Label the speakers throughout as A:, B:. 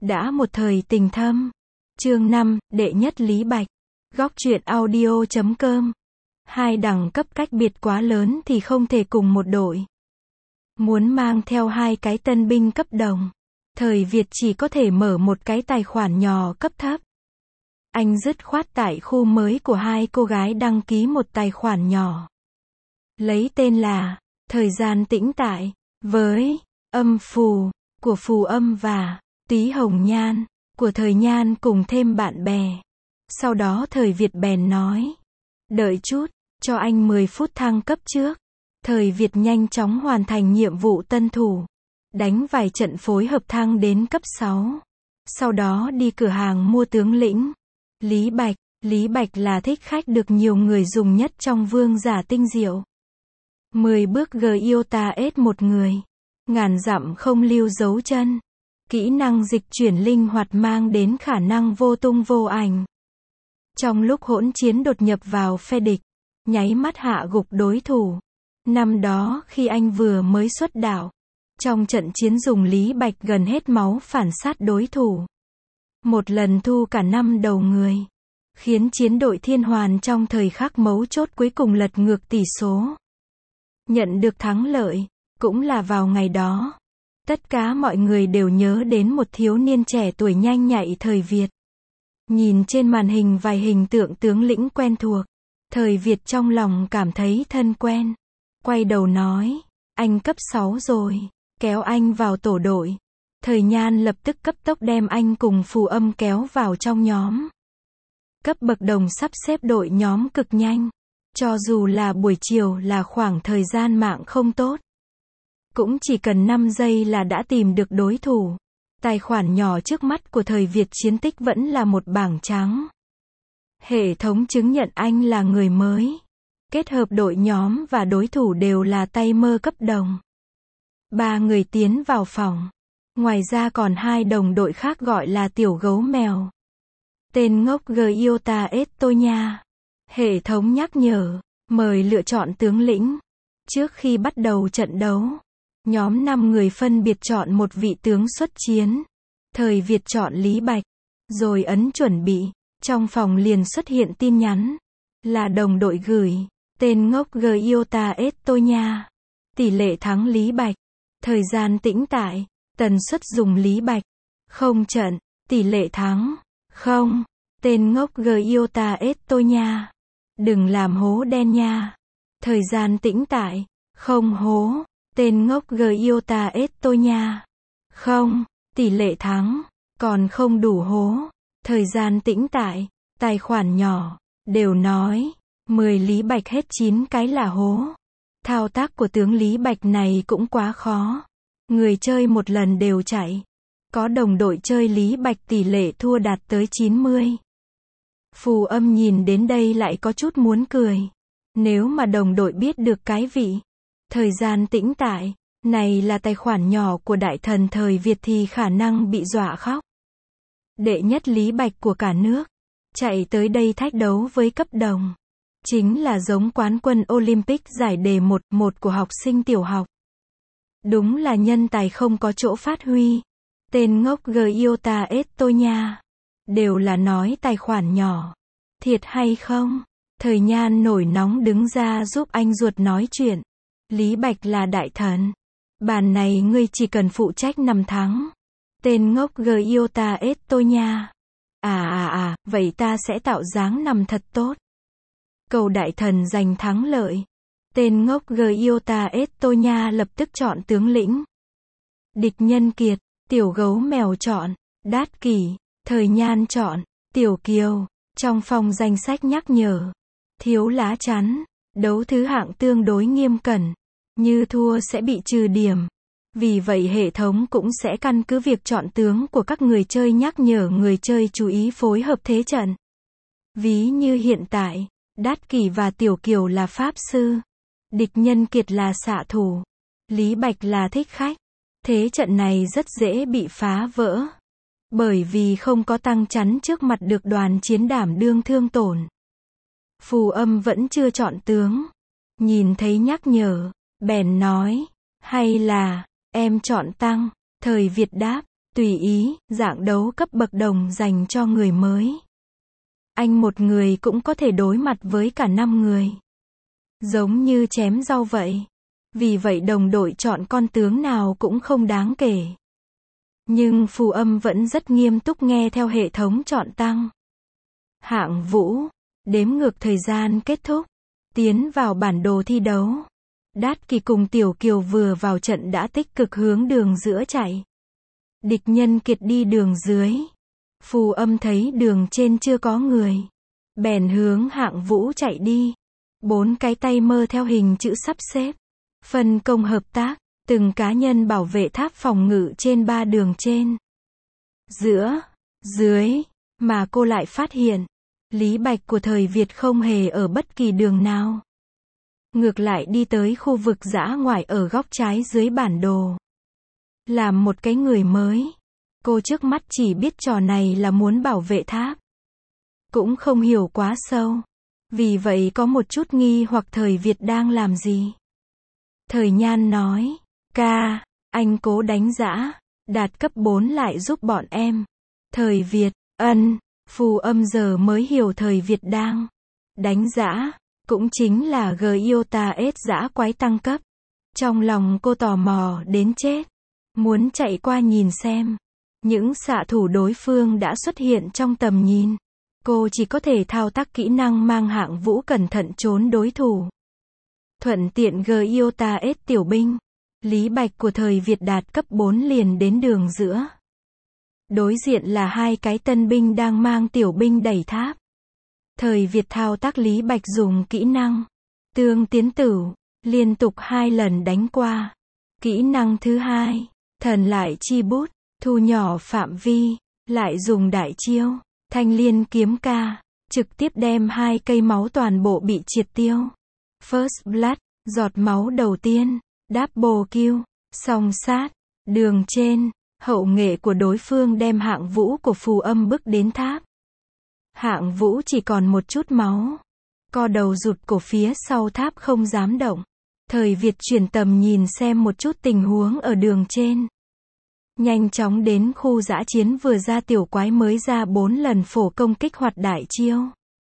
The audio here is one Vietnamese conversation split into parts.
A: Đã một thời tình thâm. Chương 5, đệ nhất Lý Bạch. Góc truyện audio.com. Hai đẳng cấp cách biệt quá lớn thì không thể cùng một đội. Muốn mang theo hai cái tân binh cấp đồng, thời Việt chỉ có thể mở một cái tài khoản nhỏ cấp thấp. Anh dứt khoát tại khu mới của hai cô gái đăng ký một tài khoản nhỏ. Lấy tên là Thời gian tĩnh tại, với âm phù của Phù Âm và Túy Hồng Nhan của Thời Nhan cùng thêm bạn bè. Sau đó Thời Việt bèn nói: đợi chút, cho anh 10 phút thăng cấp trước. Thời Việt nhanh chóng hoàn thành nhiệm vụ tân thủ, đánh vài trận phối hợp thăng đến cấp 6. Sau đó đi cửa hàng mua tướng lĩnh Lý Bạch. Lý Bạch là thích khách được nhiều người dùng nhất trong vương giả tinh diệu. 10 bước Giota S một người, ngàn dặm không lưu dấu chân. Kỹ năng dịch chuyển linh hoạt mang đến khả năng vô tung vô ảnh. Trong lúc hỗn chiến đột nhập vào phe địch, nháy mắt hạ gục đối thủ. Năm đó khi anh vừa mới xuất đạo, trong trận chiến dùng Lý Bạch gần hết máu phản sát đối thủ. Một lần thu cả 5 đầu người, khiến chiến đội Thiên Hoàn trong thời khắc mấu chốt cuối cùng lật ngược tỷ số, nhận được thắng lợi. Cũng là vào ngày đó, tất cả mọi người đều nhớ đến một thiếu niên trẻ tuổi nhanh nhạy Thời Việt. Nhìn trên màn hình vài hình tượng tướng lĩnh quen thuộc, Thời Việt trong lòng cảm thấy thân quen. Quay đầu nói: anh cấp 6 rồi, kéo anh vào tổ đội. Thời Nhan lập tức cấp tốc đem anh cùng Phù Âm kéo vào trong nhóm. Cấp bậc đồng sắp xếp đội nhóm cực nhanh. Cho dù là buổi chiều là khoảng thời gian mạng không tốt, cũng chỉ cần 5 giây là đã tìm được đối thủ. Tài khoản nhỏ trước mắt của Thời Việt chiến tích vẫn là một bảng trắng. Hệ thống chứng nhận anh là người mới. Kết hợp đội nhóm và đối thủ đều là tay mơ cấp đồng. 3 người tiến vào phòng. Ngoài ra còn 2 đồng đội khác gọi là tiểu gấu mèo. Tên ngốc Giota S tôi nha. Hệ thống nhắc nhở, mời lựa chọn tướng lĩnh. Trước khi bắt đầu trận đấu, nhóm 5 người phân biệt chọn một vị tướng xuất chiến. Thời Việt chọn Lý Bạch, rồi ấn chuẩn bị. Trong phòng liền xuất hiện tin nhắn, là đồng đội gửi. Tên ngốc Giota S tôi nha. Tỷ lệ thắng Lý Bạch. Thời gian tĩnh tại. Tần suất dùng Lý Bạch. Không trận. Tỷ lệ thắng. Không. Tên ngốc Giota S tôi nha. Đừng làm hố đen nha. Thời gian tĩnh tại. Không hố. Tên ngốc Giota S tôi nha. Không. Tỷ lệ thắng. Còn không đủ hố. Thời gian tĩnh tại. Tài khoản nhỏ. Đều nói 10 Lý Bạch hết 9 cái là hố. Thao tác của tướng Lý Bạch này cũng quá khó. Người chơi một lần đều chạy. Có đồng đội chơi Lý Bạch tỷ lệ thua đạt tới 90. Phù Âm nhìn đến đây lại có chút muốn cười. Nếu mà đồng đội biết được cái vị thời gian tĩnh tại này là tài khoản nhỏ của đại thần Thời Việt thì khả năng bị dọa khóc. Đệ nhất Lý Bạch của cả nước chạy tới đây thách đấu với cấp đồng. Chính là giống quán quân Olympic giải đề 1-1 của học sinh tiểu học. Đúng là nhân tài không có chỗ phát huy. Tên ngốc Giota S tôi nha. Đều là nói tài khoản nhỏ. Thiệt hay không? Thời Nhan nổi nóng đứng ra giúp anh ruột nói chuyện. Lý Bạch là đại thần. Bàn này ngươi chỉ cần phụ trách 5 thắng. Tên ngốc Giota S tôi nha. Vậy ta sẽ tạo dáng nằm thật tốt. Cầu đại thần giành thắng lợi. Tên ngốc Giota S tôi nha lập tức chọn tướng lĩnh. Địch Nhân Kiệt. Tiểu gấu mèo chọn Đát Kỷ. Thời Nhan chọn Tiểu Kiều. Trong phòng danh sách nhắc nhở, thiếu lá chắn. Đấu thứ hạng tương đối nghiêm cẩn. Như thua sẽ bị trừ điểm. Vì vậy hệ thống cũng sẽ căn cứ việc chọn tướng của các người chơi nhắc nhở người chơi chú ý phối hợp thế trận. Ví như hiện tại, Đát Kỷ và Tiểu Kiều là pháp sư. Địch Nhân Kiệt là xạ thủ. Lý Bạch là thích khách. Thế trận này rất dễ bị phá vỡ. Bởi vì không có tăng chắn trước mặt được đoàn chiến đảm đương thương tổn. Phù Âm vẫn chưa chọn tướng. Nhìn thấy nhắc nhở, bèn nói, hay là em chọn tăng. Thời Việt đáp, Tùy ý, dạng đấu cấp bậc đồng dành cho người mới. Anh một người cũng có thể đối mặt với cả 5 người. Giống như chém rau vậy. Vì vậy đồng đội chọn con tướng nào cũng không đáng kể. Nhưng Phù Âm vẫn rất nghiêm túc nghe theo hệ thống chọn tăng. Hạng Vũ, đếm ngược thời gian kết thúc. Tiến vào bản đồ thi đấu. Đát Kỳ cùng Tiểu Kiều vừa vào trận đã tích cực hướng đường giữa chạy. Địch nhân kiệt đi đường dưới. Phù Âm thấy đường trên chưa có người. Bèn hướng Hạng Vũ chạy đi. 4 cái tay mơ theo hình chữ sắp xếp. Phân công hợp tác, từng cá nhân bảo vệ tháp phòng ngự trên 3 đường trên. Giữa, dưới, mà cô lại phát hiện, Lý Bạch của thời Việt không hề ở bất kỳ đường nào. Ngược lại đi tới khu vực dã ngoại ở góc trái dưới bản đồ. Làm một cái người mới, cô trước mắt chỉ biết trò này là muốn bảo vệ tháp. Cũng không hiểu quá sâu. Vì vậy có một chút nghi hoặc thời Việt đang làm gì. Thời Nhan nói, ca, anh cố đánh dã, đạt cấp 4 lại giúp bọn em. Thời Việt, Phù Âm giờ mới hiểu thời Việt đang đánh dã, cũng chính là Giota S dã quái tăng cấp. Trong lòng cô tò mò đến chết, muốn chạy qua nhìn xem. Những xạ thủ đối phương đã xuất hiện trong tầm nhìn. Cô chỉ có thể thao tác kỹ năng mang Hạng Vũ cẩn thận trốn đối thủ. Thuận tiện Giota S tiểu binh. Lý Bạch của thời Việt đạt cấp 4 liền đến đường giữa. Đối diện là 2 cái tân binh đang mang tiểu binh đẩy tháp. Thời Việt thao tác Lý Bạch dùng kỹ năng Tương Tiến Tử, liên tục 2 lần đánh qua. Kỹ năng thứ 2, Thần Lại Chi Bút, thu nhỏ phạm vi, lại dùng đại chiêu Thanh Liên Kiếm Ca, trực tiếp đem 2 cây máu toàn bộ bị triệt tiêu. First Blood, giọt máu đầu tiên, Double Kill, song sát, đường trên, hậu nghệ của đối phương đem Hạng Vũ của Phù Âm bước đến tháp. Hạng Vũ chỉ còn một chút máu. Co đầu rụt cổ phía sau tháp không dám động. Thời Việt chuyển tầm nhìn xem một chút tình huống ở đường trên. Nhanh chóng đến khu dã chiến vừa ra tiểu quái mới ra 4 lần phổ công kích hoạt đại chiêu.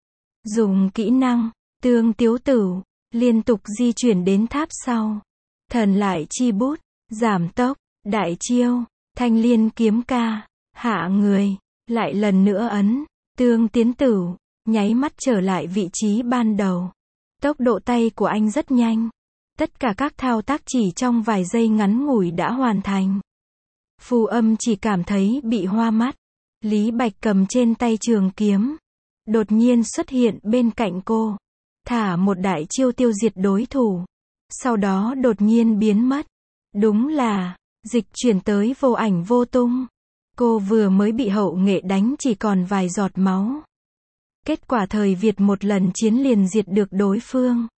A: Dùng kỹ năng, Tương Tiếu Tử, liên tục di chuyển đến tháp sau. Thần Lại Chi Bút, giảm tốc, đại chiêu, Thanh Liên Kiếm Ca, hạ người, lại lần nữa Tương Tiến Tử, nháy mắt trở lại vị trí ban đầu. Tốc độ tay của anh rất nhanh. Tất cả các thao tác chỉ trong vài giây ngắn ngủi đã hoàn thành. Phù Âm chỉ cảm thấy bị hoa mắt. Lý Bạch cầm trên tay trường kiếm. Đột nhiên xuất hiện bên cạnh cô. Thả một đại chiêu tiêu diệt đối thủ. Sau đó đột nhiên biến mất. Đúng là, dịch chuyển tới vô ảnh vô tung. Cô vừa mới bị hậu nghệ đánh chỉ còn vài giọt máu. Kết quả thời Việt một lần chiến liền diệt được đối phương.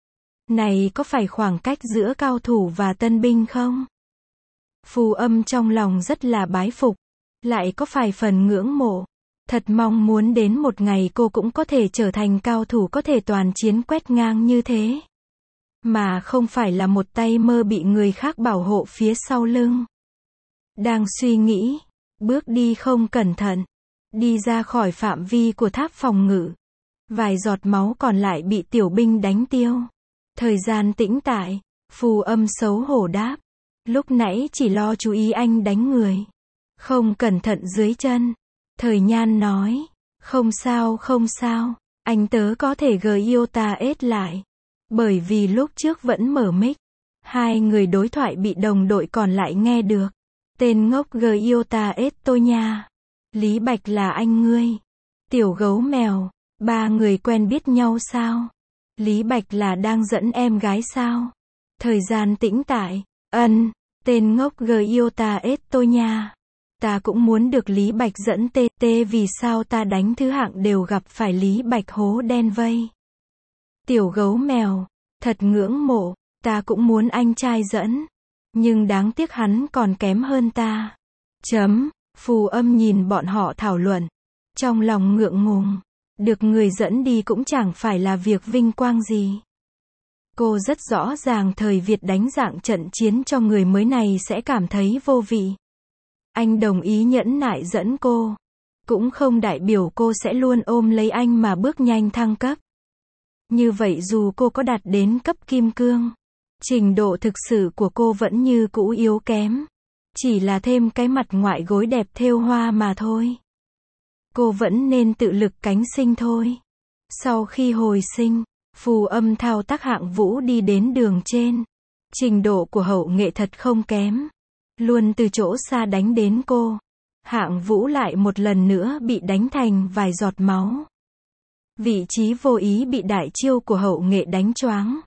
A: Này có phải khoảng cách giữa cao thủ và tân binh không? Phù Âm trong lòng rất là bái phục. Lại có phải phần ngưỡng mộ. Thật mong muốn đến một ngày cô cũng có thể trở thành cao thủ có thể toàn chiến quét ngang như thế. Mà không phải là một tay mơ bị người khác bảo hộ phía sau lưng. Đang suy nghĩ. Bước đi không cẩn thận. Đi ra khỏi phạm vi của tháp phòng ngự. Vài giọt máu còn lại bị tiểu binh đánh tiêu. Thời gian tĩnh tại. Phù Âm xấu hổ đáp. Lúc nãy chỉ lo chú ý anh đánh người. Không cẩn thận dưới chân. Thời Nhan nói. Không sao không sao. Anh tớ có thể Giota S lại. Bởi vì lúc trước vẫn mở mic. 2 người đối thoại bị đồng đội còn lại nghe được. Tên ngốc Giota S tôi nha. Lý Bạch là anh ngươi. Tiểu gấu mèo. 3 người quen biết nhau sao? Lý Bạch là đang dẫn em gái sao? Thời gian tĩnh tại. Tên ngốc Giota S tôi nha. Ta cũng muốn được Lý Bạch dẫn TT vì sao ta đánh thứ hạng đều gặp phải Lý Bạch hố đen vây. Tiểu gấu mèo. Thật ngưỡng mộ. Ta cũng muốn anh trai dẫn. Nhưng đáng tiếc hắn còn kém hơn ta. Phù Âm nhìn bọn họ thảo luận. Trong lòng ngượng ngùng. Được người dẫn đi cũng chẳng phải là việc vinh quang gì. Cô rất rõ ràng thời Việt đánh dạng trận chiến cho người mới này sẽ cảm thấy vô vị. Anh đồng ý nhẫn nại dẫn cô. Cũng không đại biểu cô sẽ luôn ôm lấy anh mà bước nhanh thăng cấp. Như vậy dù cô có đạt đến cấp kim cương, trình độ thực sự của cô vẫn như cũ yếu kém. Chỉ là thêm cái mặt ngoại gối đẹp thêu hoa mà thôi. Cô vẫn nên tự lực cánh sinh thôi. Sau khi hồi sinh, Phù Âm thao tác Hạng Vũ đi đến đường trên. Trình độ của Hậu Nghệ thật không kém. Luôn từ chỗ xa đánh đến cô. Hạng Vũ lại một lần nữa bị đánh thành vài giọt máu. Vị trí vô ý bị đại chiêu của Hậu Nghệ đánh choáng.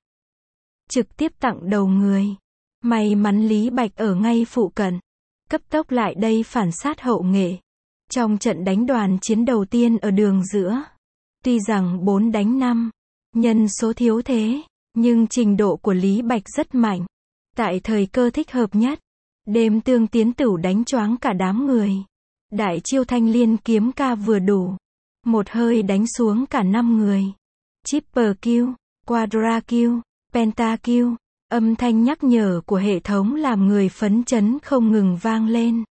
A: Trực tiếp tặng đầu người. May mắn Lý Bạch ở ngay phụ cận. Cấp tốc lại đây phản sát Hậu Nghệ. Trong trận đánh đoàn chiến đầu tiên ở đường giữa. Tuy rằng 4 đánh 5, nhân số thiếu thế, nhưng trình độ của Lý Bạch rất mạnh. Tại thời cơ thích hợp nhất, đêm tương tiến tửu đánh choáng cả đám người. Đại chiêu Thanh Liên kiếm ca vừa đủ. Một hơi đánh xuống cả 5 người. Triple kill, quadra kill, penta kill. Âm thanh nhắc nhở của hệ thống làm người phấn chấn không ngừng vang lên.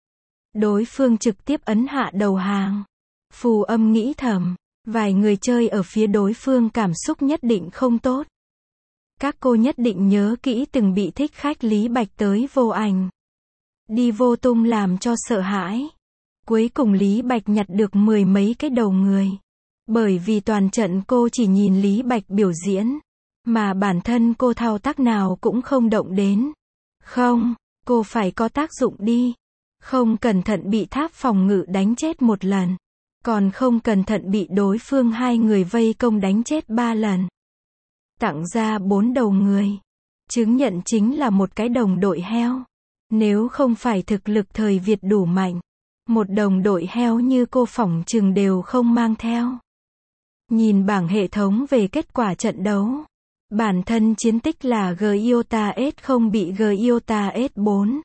A: Đối phương trực tiếp ấn hạ đầu hàng. Phù Âm nghĩ thầm, vài người chơi ở phía đối phương cảm xúc nhất định không tốt. Các cô nhất định nhớ kỹ từng bị thích khách Lý Bạch tới vô ảnh. Đi vô tung làm cho sợ hãi. Cuối cùng Lý Bạch nhặt được 10 mấy cái đầu người. Bởi vì toàn trận cô chỉ nhìn Lý Bạch biểu diễn. Mà bản thân cô thao tác nào cũng không động đến. Không, cô phải có tác dụng đi. Không cẩn thận bị tháp phòng ngự đánh chết 1 lần. Còn không cẩn thận bị đối phương 2 người vây công đánh chết 3 lần. Tặng ra 4 đầu người. Chứng nhận chính là một cái đồng đội heo. Nếu không phải thực lực thời Việt đủ mạnh, một đồng đội heo như cô phỏng chừng đều không mang theo. Nhìn bảng hệ thống về kết quả trận đấu. Bản thân chiến tích là Giota S0 bị Giota S4.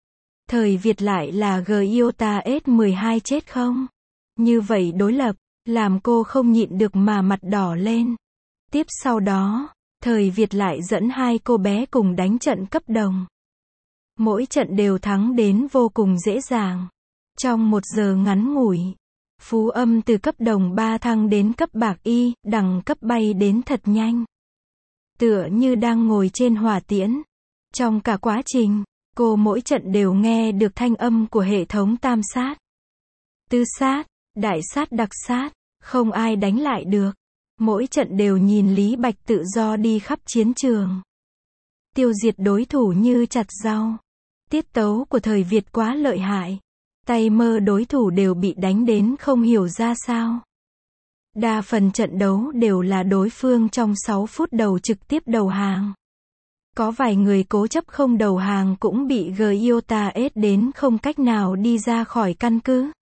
A: Thời Việt lại là Giota S12 chết không? Như vậy đối lập, làm cô không nhịn được mà mặt đỏ lên. Tiếp sau đó, thời Việt lại dẫn 2 cô bé cùng đánh trận cấp đồng. Mỗi trận đều thắng đến vô cùng dễ dàng. Trong 1 giờ ngắn ngủi, Phú Âm từ cấp đồng 3 thăng đến cấp bạc y, đẳng cấp bay đến thật nhanh. Tựa như đang ngồi trên hỏa tiễn. Trong cả quá trình, cô mỗi trận đều nghe được thanh âm của hệ thống tam sát, tứ sát, đại sát đặc sát, không ai đánh lại được. Mỗi trận đều nhìn Lý Bạch tự do đi khắp chiến trường. Tiêu diệt đối thủ như chặt rau. Tiết tấu của thời Việt quá lợi hại. Tay mơ đối thủ đều bị đánh đến không hiểu ra sao. Đa phần trận đấu đều là đối phương trong 6 phút đầu trực tiếp đầu hàng. Có vài người cố chấp không đầu hàng cũng bị Giota S đến không cách nào đi ra khỏi căn cứ.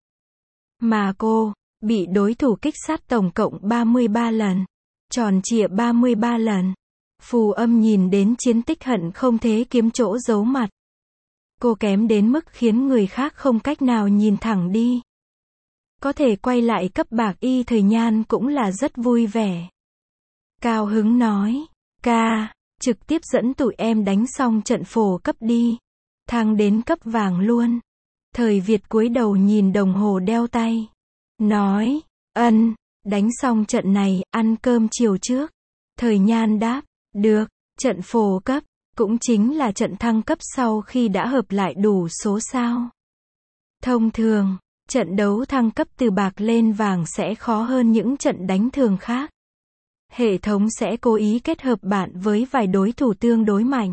A: Mà cô, bị đối thủ kích sát tổng cộng 33 lần. Tròn trịa 33 lần. Phù Âm nhìn đến chiến tích hận không thế kiếm chỗ giấu mặt. Cô kém đến mức khiến người khác không cách nào nhìn thẳng đi. Có thể quay lại cấp bạc y thời Nhan cũng là rất vui vẻ. Cao hứng nói, ca, trực tiếp dẫn tụi em đánh xong trận phổ cấp đi. Thăng đến cấp vàng luôn. Thời Việt cúi đầu nhìn đồng hồ đeo tay. Nói, đánh xong trận này, ăn cơm chiều trước. Thời Nhan đáp, được, trận phổ cấp, cũng chính là trận thăng cấp sau khi đã hợp lại đủ số sao. Thông thường, trận đấu thăng cấp từ bạc lên vàng sẽ khó hơn những trận đánh thường khác. Hệ thống sẽ cố ý kết hợp bạn với vài đối thủ tương đối mạnh.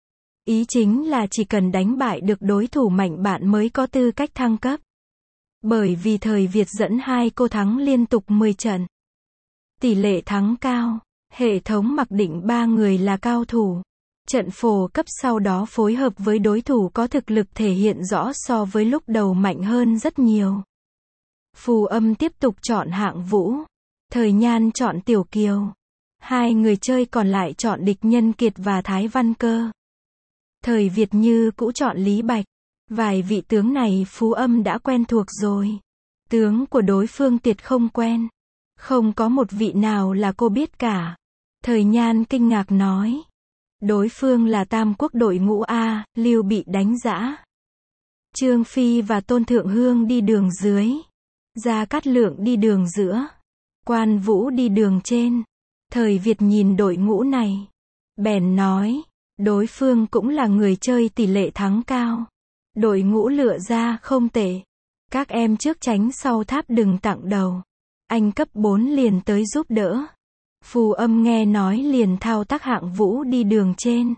A: Ý chính là chỉ cần đánh bại được đối thủ mạnh bạn mới có tư cách thăng cấp. Bởi vì thời Việt dẫn 2 cô thắng liên tục 10 trận. Tỷ lệ thắng cao, hệ thống mặc định 3 người là cao thủ. Trận phổ cấp sau đó phối hợp với đối thủ có thực lực thể hiện rõ so với lúc đầu mạnh hơn rất nhiều. Phù Âm tiếp tục chọn Hạng Vũ. Thời Nhan chọn Tiểu Kiều. 2 người chơi còn lại chọn Địch Nhân Kiệt và Thái Văn Cơ. Thời Việt như cũ chọn Lý Bạch. Vài vị tướng này Phú Âm đã quen thuộc rồi. Tướng của đối phương Tiệt không quen. Không có một vị nào là cô biết cả. Thời Nhan kinh ngạc nói. Đối phương là Tam Quốc đội ngũ A, Lưu bị đánh giã. Trương Phi và Tôn Thượng Hương đi đường dưới. Gia Cát Lượng đi đường giữa. Quan Vũ đi đường trên. Thời Việt nhìn đội ngũ này. Bèn nói, đối phương cũng là người chơi tỷ lệ thắng cao. Đội ngũ lựa ra không tệ. Các em trước tránh sau tháp đừng tặng đầu. Anh cấp 4 liền tới giúp đỡ. Phù Âm nghe nói liền thao tác Hạng Vũ đi đường trên.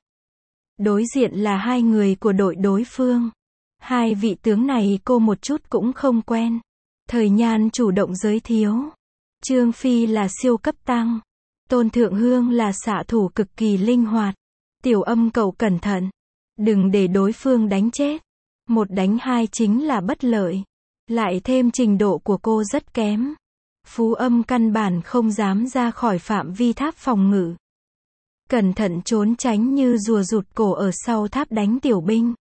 A: Đối diện là hai người của đội đối phương. Hai vị tướng này cô một chút cũng không quen. Thời Nhan chủ động giới thiệu. Trương Phi là siêu cấp tăng. Tôn Thượng Hương là xạ thủ cực kỳ linh hoạt. Tiểu Âm cậu cẩn thận. Đừng để đối phương đánh chết. Một đánh hai chính là bất lợi. Lại thêm trình độ của cô rất kém. Phú Âm căn bản không dám ra khỏi phạm vi tháp phòng ngự. Cẩn thận trốn tránh như rùa rụt cổ ở sau tháp đánh tiểu binh.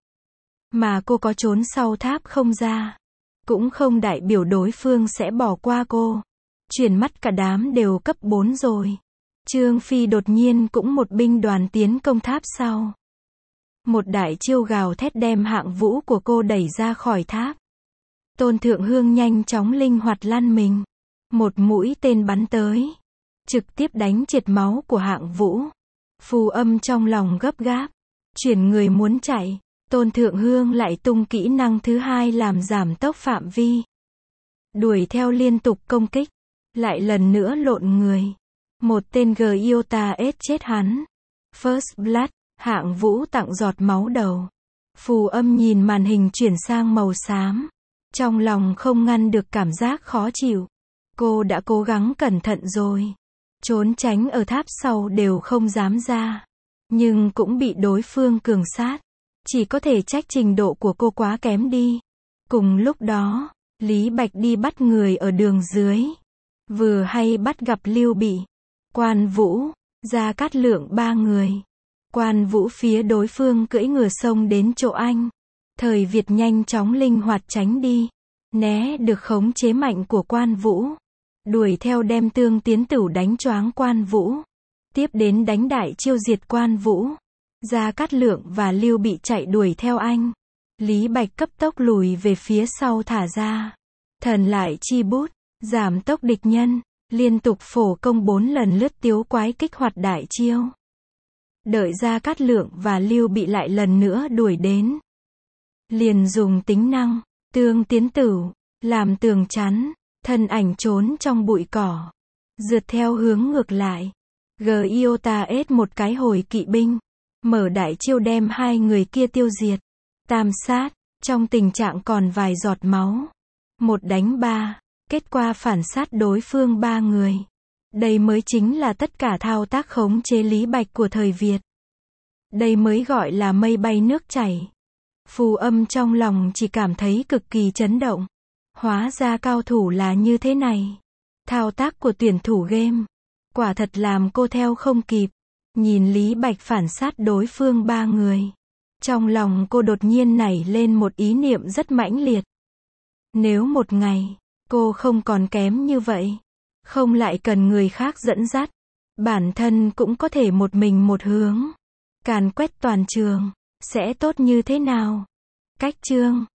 A: Mà cô có trốn sau tháp không ra. Cũng không đại biểu đối phương sẽ bỏ qua cô. Chuyển mắt cả đám đều cấp 4 rồi. Trương Phi đột nhiên cũng một binh đoàn tiến công tháp sau. Một đại chiêu gào thét đem Hạng Vũ của cô đẩy ra khỏi tháp. Tôn Thượng Hương nhanh chóng linh hoạt lăn mình. Một mũi tên bắn tới. Trực tiếp đánh triệt máu của Hạng Vũ. Phù Âm trong lòng gấp gáp. Chuyển người muốn chạy. Tôn Thượng Hương lại tung kỹ năng thứ hai làm giảm tốc phạm vi. Đuổi theo liên tục công kích. Lại lần nữa lộn người. Một tên Giota S chết hắn. First Blood, Hạng Vũ tặng giọt máu đầu. Phù Âm nhìn màn hình chuyển sang màu xám. Trong lòng không ngăn được cảm giác khó chịu. Cô đã cố gắng cẩn thận rồi. Trốn tránh ở tháp sau đều không dám ra. Nhưng cũng bị đối phương cường sát. Chỉ có thể trách trình độ của cô quá kém đi. Cùng lúc đó, Lý Bạch đi bắt người ở đường dưới. Vừa hay bắt gặp Lưu Bị, Quan Vũ, Gia Cát Lượng ba người. Quan Vũ phía đối phương cưỡi ngựa xông đến chỗ anh. Thời Việt nhanh chóng linh hoạt tránh đi. Né được khống chế mạnh của Quan Vũ. Đuổi theo đem Tương Tiến Tửu đánh choáng Quan Vũ. Tiếp đến đánh đại chiêu diệt Quan Vũ. Gia Cát Lượng và Lưu Bị chạy đuổi theo anh. Lý Bạch cấp tốc lùi về phía sau thả ra. Thần lại chi bút, giảm tốc địch nhân. Liên tục phổ công 4 lần lướt tiếu quái kích hoạt đại chiêu. Đợi Gia Cát Lượng và Lưu Bị lại lần nữa đuổi đến. Liền dùng tính năng, Tương Tiến Tửu, làm tường chắn, thân ảnh trốn trong bụi cỏ. Rượt theo hướng ngược lại. Giota S một cái hồi kỵ binh. Mở đại chiêu đem hai người kia tiêu diệt. Tam sát, trong tình trạng còn vài giọt máu. Một đánh ba, kết quả phản sát đối phương ba người. Đây mới chính là tất cả thao tác khống chế Lý Bạch của thời Việt. Đây mới gọi là mây bay nước chảy. Phù Âm trong lòng chỉ cảm thấy cực kỳ chấn động. Hóa ra cao thủ là như thế này. Thao tác của tuyển thủ game. Quả thật làm cô theo không kịp. Nhìn Lý Bạch phản sát đối phương ba người. Trong lòng cô đột nhiên nảy lên một ý niệm rất mãnh liệt. Nếu một ngày, cô không còn kém như vậy. Không lại cần người khác dẫn dắt. Bản thân cũng có thể một mình một hướng. Càn quét toàn trường. Sẽ tốt như thế nào? Cách chương